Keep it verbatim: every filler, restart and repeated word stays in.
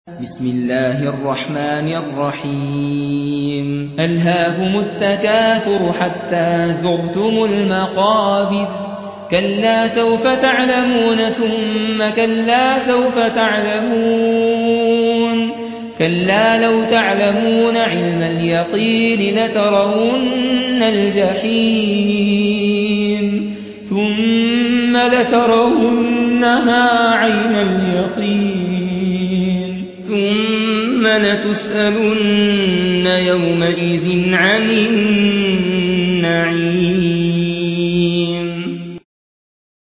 بسم الله الرحمن الرحيم ألهاكم التكاثر حتى زرتم المقابر كلا سوف تعلمون ثم كلا سوف تعلمون كلا لو تعلمون علم اليقين لترون الجحيم ثم لترونها عين اليقين ثم لتسألن يومئذ عن النعيم